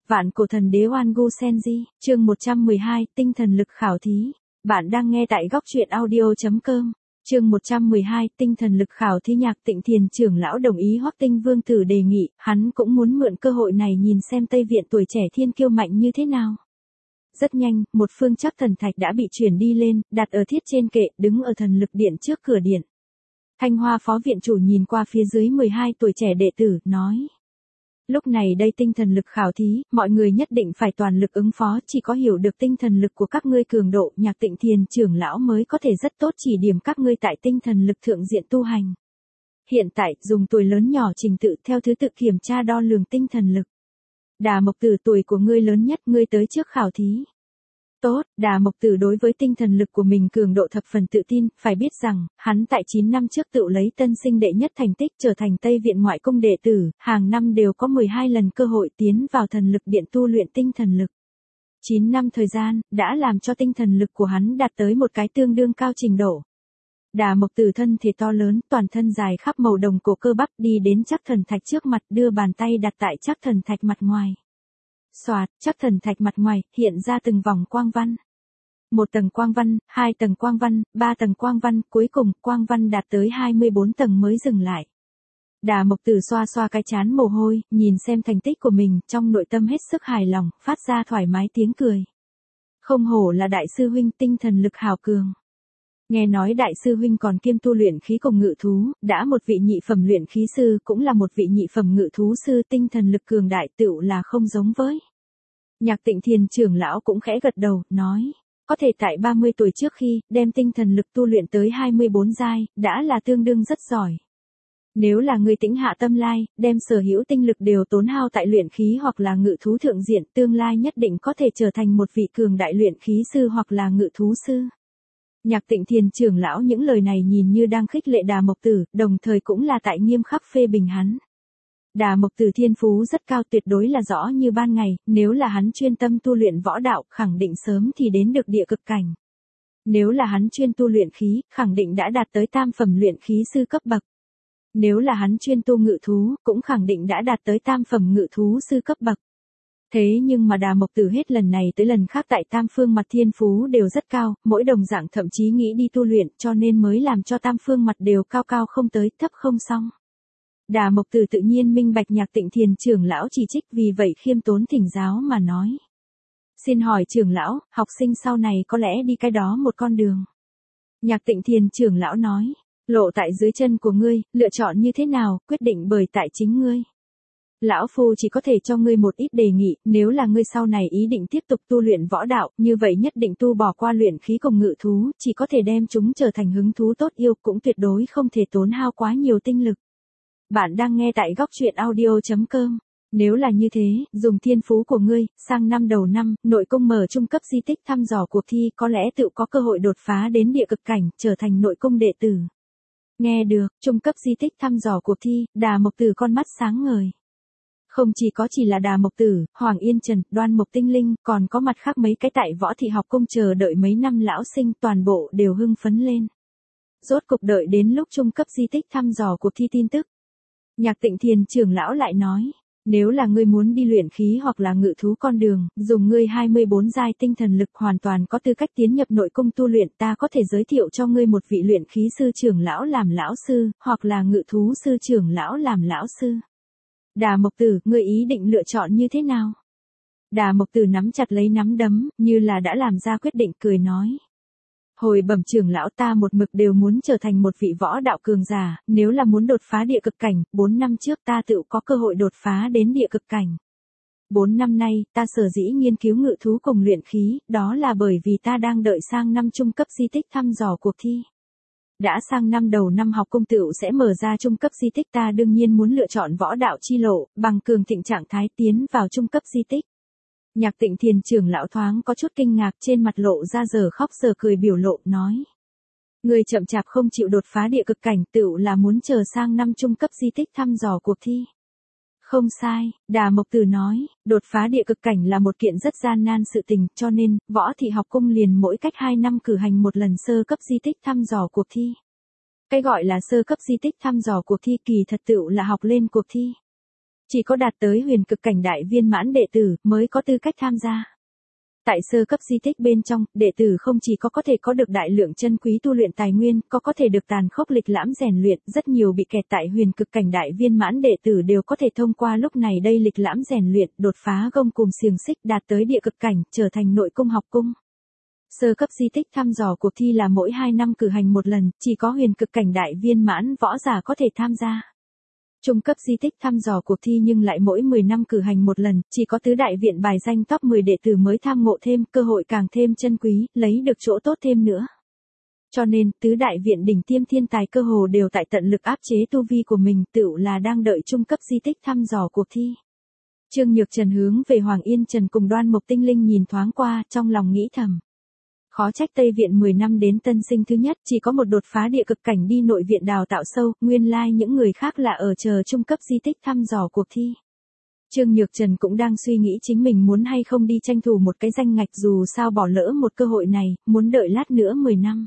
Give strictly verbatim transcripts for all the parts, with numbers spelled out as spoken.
Vạn cổ thần đế Oan Gu Senji, chương một trăm mười hai, tinh thần lực khảo thí. Bạn đang nghe tại góc truyện audio.com. Chương một trăm mười hai, tinh thần lực khảo thí. Nhạc Tịnh Thiền trưởng lão đồng ý Hoắc Tinh Vương tử đề nghị, hắn cũng muốn mượn cơ hội này nhìn xem Tây Viện tuổi trẻ thiên kiêu mạnh như thế nào. Rất nhanh, một phương chắc thần thạch đã bị chuyển đi lên, đặt ở thiết trên kệ, đứng ở thần lực điện trước cửa điện. Thanh Hoa phó viện chủ nhìn qua phía dưới mười hai tuổi trẻ đệ tử, nói. Lúc này đây tinh thần lực khảo thí, mọi người nhất định phải toàn lực ứng phó, chỉ có hiểu được tinh thần lực của các ngươi cường độ, Nhạc Tịnh Thiền trưởng lão mới có thể rất tốt chỉ điểm các ngươi tại tinh thần lực thượng diện tu hành. Hiện tại, dùng tuổi lớn nhỏ trình tự theo thứ tự kiểm tra đo lường tinh thần lực. Đà Mộc Tử, tuổi của ngươi lớn nhất, ngươi tới trước khảo thí. Tốt, Đà Mộc Tử đối với tinh thần lực của mình cường độ thập phần tự tin, phải biết rằng, hắn tại chín năm trước tự lấy tân sinh đệ nhất thành tích trở thành Tây Viện ngoại cung đệ tử, hàng năm đều có mười hai lần cơ hội tiến vào thần lực điện tu luyện tinh thần lực. chín năm thời gian, đã làm cho tinh thần lực của hắn đạt tới một cái tương đương cao trình độ. Đà Mộc Tử thân thể to lớn, toàn thân dài khắp màu đồng cổ cơ bắp, đi đến chắc thần thạch trước mặt, đưa bàn tay đặt tại chắc thần thạch mặt ngoài. Xoạt, chắc thần thạch mặt ngoài, hiện ra từng vòng quang văn. Một tầng quang văn, hai tầng quang văn, ba tầng quang văn, cuối cùng, quang văn đạt tới hai mươi bốn tầng mới dừng lại. Đà Mộc Tử xoa xoa cái trán mồ hôi, nhìn xem thành tích của mình, trong nội tâm hết sức hài lòng, phát ra thoải mái tiếng cười. Không hổ là đại sư huynh, tinh thần lực hào cường. Nghe nói đại sư huynh còn kiêm tu luyện khí cùng ngự thú, đã một vị nhị phẩm luyện khí sư cũng là một vị nhị phẩm ngự thú sư, tinh thần lực cường đại tựu là không giống với. Nhạc Tịnh Thiền trưởng lão cũng khẽ gật đầu, nói, có thể tại ba mươi tuổi trước khi đem tinh thần lực tu luyện tới hai mươi bốn giai, đã là tương đương rất giỏi. Nếu là người tĩnh hạ tâm lai, đem sở hữu tinh lực đều tốn hao tại luyện khí hoặc là ngự thú thượng diện, tương lai nhất định có thể trở thành một vị cường đại luyện khí sư hoặc là ngự thú sư. Nhạc Tịnh Thiền trưởng lão những lời này nhìn như đang khích lệ Đà Mộc Tử, đồng thời cũng là tại nghiêm khắc phê bình hắn. Đà Mộc Tử thiên phú rất cao, tuyệt đối là rõ như ban ngày, nếu là hắn chuyên tâm tu luyện võ đạo, khẳng định sớm thì đến được địa cực cảnh. Nếu là hắn chuyên tu luyện khí, khẳng định đã đạt tới tam phẩm luyện khí sư cấp bậc. Nếu là hắn chuyên tu ngự thú, cũng khẳng định đã đạt tới tam phẩm ngự thú sư cấp bậc. Thế nhưng mà Đà Mộc Tử hết lần này tới lần khác tại tam phương mặt thiên phú đều rất cao, mỗi đồng dạng thậm chí nghĩ đi tu luyện, cho nên mới làm cho tam phương mặt đều cao cao không tới, thấp không xong. Đà Mộc Tử tự nhiên minh bạch Nhạc Tịnh Thiền trưởng lão chỉ trích, vì vậy khiêm tốn thỉnh giáo mà nói. Xin hỏi trưởng lão, học sinh sau này có lẽ đi cái đó một con đường. Nhạc Tịnh Thiền trưởng lão nói, lộ tại dưới chân của ngươi, lựa chọn như thế nào, quyết định bởi tại chính ngươi. Lão Phu chỉ có thể cho ngươi một ít đề nghị, nếu là ngươi sau này ý định tiếp tục tu luyện võ đạo, như vậy nhất định tu bỏ qua luyện khí cùng ngự thú, chỉ có thể đem chúng trở thành hứng thú tốt yêu, cũng tuyệt đối không thể tốn hao quá nhiều tinh lực. Bạn đang nghe tại góc truyện audio.com. Nếu là như thế, dùng thiên phú của ngươi, sang năm đầu năm, nội cung mở trung cấp di tích thăm dò cuộc thi, có lẽ tự có cơ hội đột phá đến địa cực cảnh, trở thành nội cung đệ tử. Nghe được, trung cấp di tích thăm dò cuộc thi, Đà Mộc Tử con mắt sáng ngời. Không chỉ có chỉ là Đà Mộc Tử, Hoàng Yên Trần, Đoan Mộc Tinh Linh, còn có mặt khác mấy cái tại Võ Thị học cung chờ đợi mấy năm lão sinh, toàn bộ đều hưng phấn lên. Rốt cục đợi đến lúc trung cấp di tích thăm dò cuộc thi tin tức. Nhạc Tịnh Thiền trưởng lão lại nói, nếu là ngươi muốn đi luyện khí hoặc là ngự thú con đường, dùng ngươi hai mươi bốn giai tinh thần lực hoàn toàn có tư cách tiến nhập nội cung tu luyện, ta có thể giới thiệu cho ngươi một vị luyện khí sư trưởng lão làm lão sư, hoặc là ngự thú sư trưởng lão làm lão sư. Đà Mộc Tử, ngươi ý định lựa chọn như thế nào? Đà Mộc Tử nắm chặt lấy nắm đấm, như là đã làm ra quyết định, cười nói. Hồi bẩm trưởng lão, ta một mực đều muốn trở thành một vị võ đạo cường giả, nếu là muốn đột phá địa cực cảnh, bốn năm trước ta tự có cơ hội đột phá đến địa cực cảnh. Bốn năm nay, ta sở dĩ nghiên cứu ngự thú cùng luyện khí, đó là bởi vì ta đang đợi sang năm trung cấp di tích thăm dò cuộc thi. Đã sang năm đầu năm học cung tựu sẽ mở ra trung cấp di tích, ta đương nhiên muốn lựa chọn võ đạo chi lộ, bằng cường thịnh trạng thái tiến vào trung cấp di tích. Nhạc Tịnh Thiền trưởng lão thoáng có chút kinh ngạc, trên mặt lộ ra giờ khóc giờ cười biểu lộ, nói. Người chậm chạp không chịu đột phá địa cực cảnh, tựu là muốn chờ sang năm trung cấp di tích thăm dò cuộc thi. Không sai, Đà Mộc Tử nói, đột phá địa cực cảnh là một kiện rất gian nan sự tình, cho nên, Võ Thị học cung liền mỗi cách hai năm cử hành một lần sơ cấp di tích thăm dò cuộc thi. Cái gọi là sơ cấp di tích thăm dò cuộc thi kỳ thật tựu là học lên cuộc thi. Chỉ có đạt tới huyền cực cảnh đại viên mãn đệ tử mới có tư cách tham gia. Tại sơ cấp di tích bên trong, đệ tử không chỉ có có thể có được đại lượng chân quý tu luyện tài nguyên, có có thể được tàn khốc lịch lãm rèn luyện, rất nhiều bị kẹt tại huyền cực cảnh đại viên mãn đệ tử đều có thể thông qua lúc này đây lịch lãm rèn luyện, đột phá gông cùm xiềng xích đạt tới địa cực cảnh, trở thành nội cung học cung. Sơ cấp di tích thăm dò cuộc thi là mỗi hai năm cử hành một lần, chỉ có huyền cực cảnh đại viên mãn võ giả có thể tham gia. Trung cấp di tích thăm dò cuộc thi nhưng lại mỗi mười năm cử hành một lần, chỉ có tứ đại viện bài danh top mười đệ tử mới tham ngộ thêm, cơ hội càng thêm chân quý, lấy được chỗ tốt thêm nữa. Cho nên, tứ đại viện đỉnh tiêm thiên tài cơ hồ đều tại tận lực áp chế tu vi của mình, tựu là đang đợi trung cấp di tích thăm dò cuộc thi. Trương Nhược Trần hướng về Hoàng Yên Trần cùng Đoan Mộc Tinh Linh nhìn thoáng qua, trong lòng nghĩ thầm. Khó trách Tây Viện mười năm đến tân sinh thứ nhất, chỉ có một đột phá địa cực cảnh đi nội viện đào tạo sâu, nguyên lai những người khác là ở chờ trung cấp di tích thăm dò cuộc thi. Trương Nhược Trần cũng đang suy nghĩ chính mình muốn hay không đi tranh thủ một cái danh ngạch, dù sao bỏ lỡ một cơ hội này, muốn đợi lát nữa mười năm.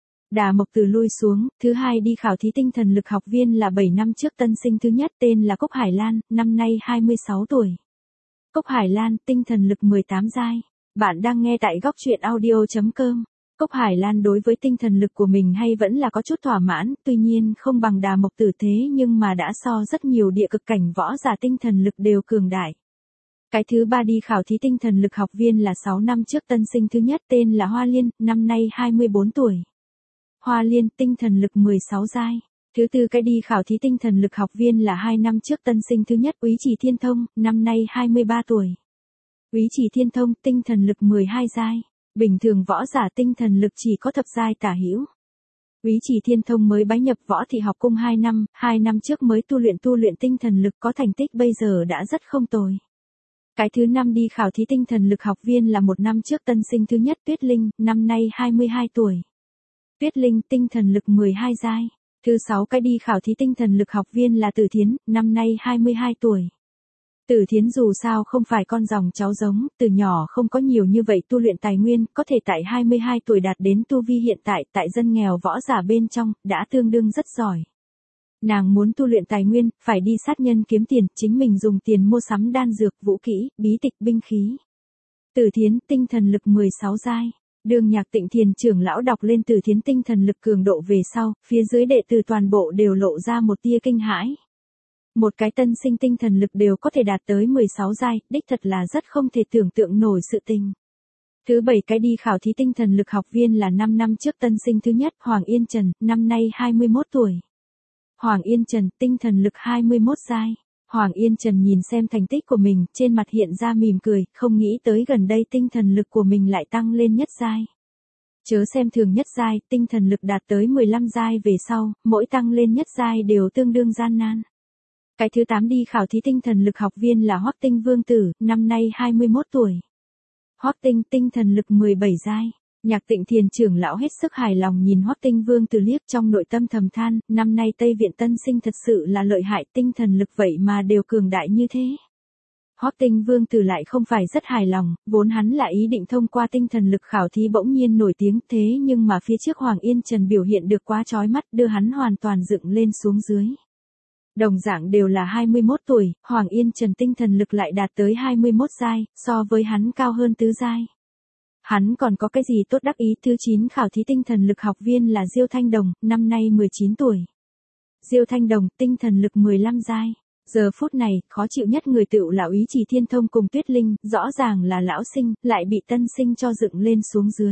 Đà Mộc Từ lui xuống, thứ hai đi khảo thí tinh thần lực học viên là bảy năm trước tân sinh thứ nhất, tên là Cốc Hải Lan, năm nay hai mươi sáu tuổi. Cốc Hải Lan, tinh thần lực mười tám giai. Bạn đang nghe tại góc truyện audio chấm com. Cốc Hải Lan đối với tinh thần lực của mình hay vẫn là có chút thỏa mãn, tuy nhiên không bằng Đà Mộc Tử thế nhưng mà đã so rất nhiều địa cực cảnh võ giả tinh thần lực đều cường đại. Cái thứ ba đi khảo thí tinh thần lực học viên là sáu năm trước tân sinh thứ nhất, tên là Hoa Liên, năm nay hai mươi bốn tuổi. Hoa Liên, tinh thần lực mười sáu giai. Thứ tư cái đi khảo thí tinh thần lực học viên là hai năm trước tân sinh thứ nhất, Úy Chỉ Thiên Thông, năm nay hai mươi ba tuổi. Úy Chỉ Thiên Thông, tinh thần lực mười hai giai. Bình thường võ giả tinh thần lực chỉ có thập giai tả hữu. Úy Chỉ Thiên Thông mới bái nhập võ thị học cung hai năm, hai năm trước mới tu luyện tu luyện tinh thần lực, có thành tích bây giờ đã rất không tồi. Cái thứ năm đi khảo thí tinh thần lực học viên là một năm trước tân sinh thứ nhất, Tuyết Linh, năm nay hai mươi hai tuổi. Tuyết Linh, tinh thần lực mười hai giai. Thứ sáu cái đi khảo thí tinh thần lực học viên là Tử Thiến, năm nay hai mươi hai tuổi. Tử Thiến dù sao không phải con dòng cháu giống, từ nhỏ không có nhiều như vậy tu luyện tài nguyên, có thể tại hai mươi hai tuổi đạt đến tu vi hiện tại, tại dân nghèo võ giả bên trong, đã tương đương rất giỏi. Nàng muốn tu luyện tài nguyên, phải đi sát nhân kiếm tiền, chính mình dùng tiền mua sắm đan dược, vũ kỹ, bí tịch, binh khí. Tử Thiến, tinh thần lực mười sáu giai. Đường Nhạc Tịnh Thiền trưởng lão đọc lên Tử Thiến tinh thần lực cường độ về sau, phía dưới đệ tử toàn bộ đều lộ ra một tia kinh hãi. Một cái tân sinh tinh thần lực đều có thể đạt tới mười sáu giai, đích thật là rất không thể tưởng tượng nổi sự tình. Thứ bảy cái đi khảo thí tinh thần lực học viên là năm năm trước tân sinh thứ nhất, Hoàng Yên Trần, năm nay hai mươi mốt tuổi. Hoàng Yên Trần, tinh thần lực hai mươi mốt giai. Hoàng Yên Trần nhìn xem thành tích của mình, trên mặt hiện ra mỉm cười, không nghĩ tới gần đây tinh thần lực của mình lại tăng lên nhất giai. Chớ xem thường nhất giai, tinh thần lực đạt tới mười lăm giai về sau, mỗi tăng lên nhất giai đều tương đương gian nan. Cái thứ tám đi khảo thí tinh thần lực học viên là Hoắc Tinh Vương Tử, năm nay hai mươi mốt tuổi. Hoắc Tinh, tinh thần lực mười bảy giai. Nhạc Tịnh Thiền trưởng lão hết sức hài lòng nhìn Hoắc Tinh Vương Tử liếc, trong nội tâm thầm than, năm nay Tây Viện tân sinh thật sự là lợi hại, tinh thần lực vậy mà đều cường đại như thế. Hoắc Tinh Vương Tử lại không phải rất hài lòng, vốn hắn là ý định thông qua tinh thần lực khảo thí bỗng nhiên nổi tiếng, thế nhưng mà phía trước Hoàng Yên Trần biểu hiện được quá chói mắt, đưa hắn hoàn toàn dựng lên xuống dưới. Đồng dạng đều là hai mươi mốt tuổi, Hoàng Yên Trần tinh thần lực lại đạt tới hai mươi mốt giai, so với hắn cao hơn tứ giai. Hắn còn có cái gì tốt đắc ý. Thứ chín khảo thí tinh thần lực học viên là Diêu Thanh Đồng, năm nay mười chín tuổi. Diêu Thanh Đồng, tinh thần lực mười lăm giai. Giờ phút này, khó chịu nhất người tựu là Úy Chỉ Thiên Thông cùng Tuyết Linh, rõ ràng là lão sinh, lại bị tân sinh cho dựng lên xuống dưới.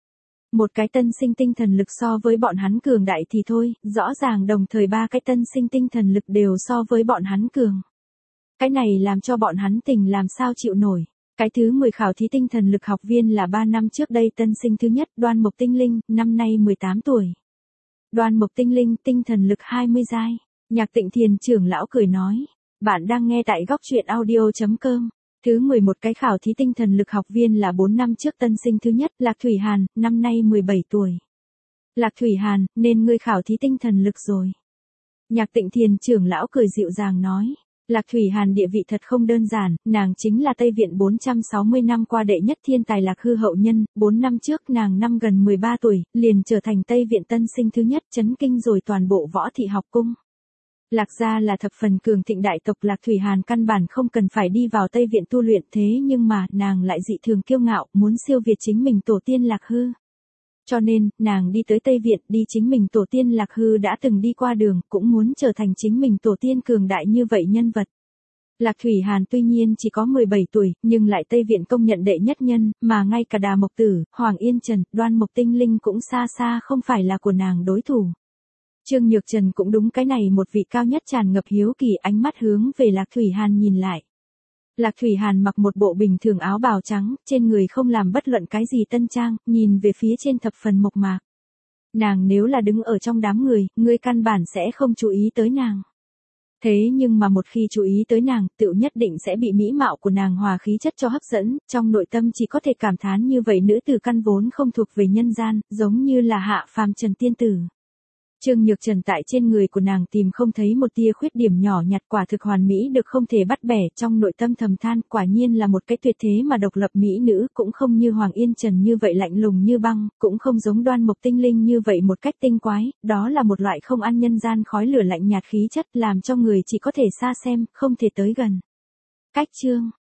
Một cái tân sinh tinh thần lực so với bọn hắn cường đại thì thôi, rõ ràng đồng thời ba cái tân sinh tinh thần lực đều so với bọn hắn cường. Cái này làm cho bọn hắn tình làm sao chịu nổi. Cái thứ mười khảo thí tinh thần lực học viên là ba năm trước đây tân sinh thứ nhất, Đoan Mộc Tinh Linh, năm nay mười tám tuổi. Đoan Mộc Tinh Linh, tinh thần lực hai mươi giai. Nhạc Tịnh Thiền trưởng lão cười nói, bạn đang nghe tại góc truyện audio chấm com. Thứ mười một cái khảo thí tinh thần lực học viên là bốn năm trước tân sinh thứ nhất, Lạc Thủy Hàn, năm nay mười bảy tuổi. Lạc Thủy Hàn, nên ngươi khảo thí tinh thần lực rồi. Nhạc Tịnh Thiền trưởng lão cười dịu dàng nói, Lạc Thủy Hàn địa vị thật không đơn giản, nàng chính là Tây Viện bốn trăm sáu mươi năm qua đệ nhất thiên tài Lạc Hư hậu nhân, bốn năm trước nàng năm gần mười ba tuổi, liền trở thành Tây Viện tân sinh thứ nhất, chấn kinh rồi toàn bộ võ thị học cung. Lạc gia là thập phần cường thịnh đại tộc, Lạc Thủy Hàn căn bản không cần phải đi vào Tây Viện tu luyện, thế nhưng mà nàng lại dị thường kiêu ngạo, muốn siêu việt chính mình tổ tiên Lạc Hư. Cho nên, nàng đi tới Tây Viện, đi chính mình tổ tiên Lạc Hư đã từng đi qua đường, cũng muốn trở thành chính mình tổ tiên cường đại như vậy nhân vật. Lạc Thủy Hàn tuy nhiên chỉ có mười bảy tuổi, nhưng lại Tây Viện công nhận đệ nhất nhân, mà ngay cả Đà Mộc Tử, Hoàng Yên Trần, Đoan Mộc Tinh Linh cũng xa xa không phải là của nàng đối thủ. Trương Nhược Trần cũng đúng cái này một vị cao nhất tràn ngập hiếu kỳ, ánh mắt hướng về Lạc Thủy Hàn nhìn lại. Lạc Thủy Hàn mặc một bộ bình thường áo bào trắng, trên người không làm bất luận cái gì tân trang, nhìn về phía trên thập phần mộc mạc. Nàng nếu là đứng ở trong đám người, ngươi căn bản sẽ không chú ý tới nàng. Thế nhưng mà một khi chú ý tới nàng, tựu nhất định sẽ bị mỹ mạo của nàng hòa khí chất cho hấp dẫn, trong nội tâm chỉ có thể cảm thán như vậy nữ tử căn vốn không thuộc về nhân gian, giống như là hạ phàm trần tiên tử. Trương Nhược Trần tại trên người của nàng tìm không thấy một tia khuyết điểm nhỏ nhặt, quả thực hoàn mỹ được không thể bắt bẻ, trong nội tâm thầm than, quả nhiên là một cái tuyệt thế mà độc lập mỹ nữ, cũng không như Hoàng Yên Trần như vậy lạnh lùng như băng, cũng không giống Đoan Mộc Tinh Linh như vậy một cách tinh quái, đó là một loại không ăn nhân gian khói lửa lạnh nhạt khí chất, làm cho người chỉ có thể xa xem, không thể tới gần. Cách chương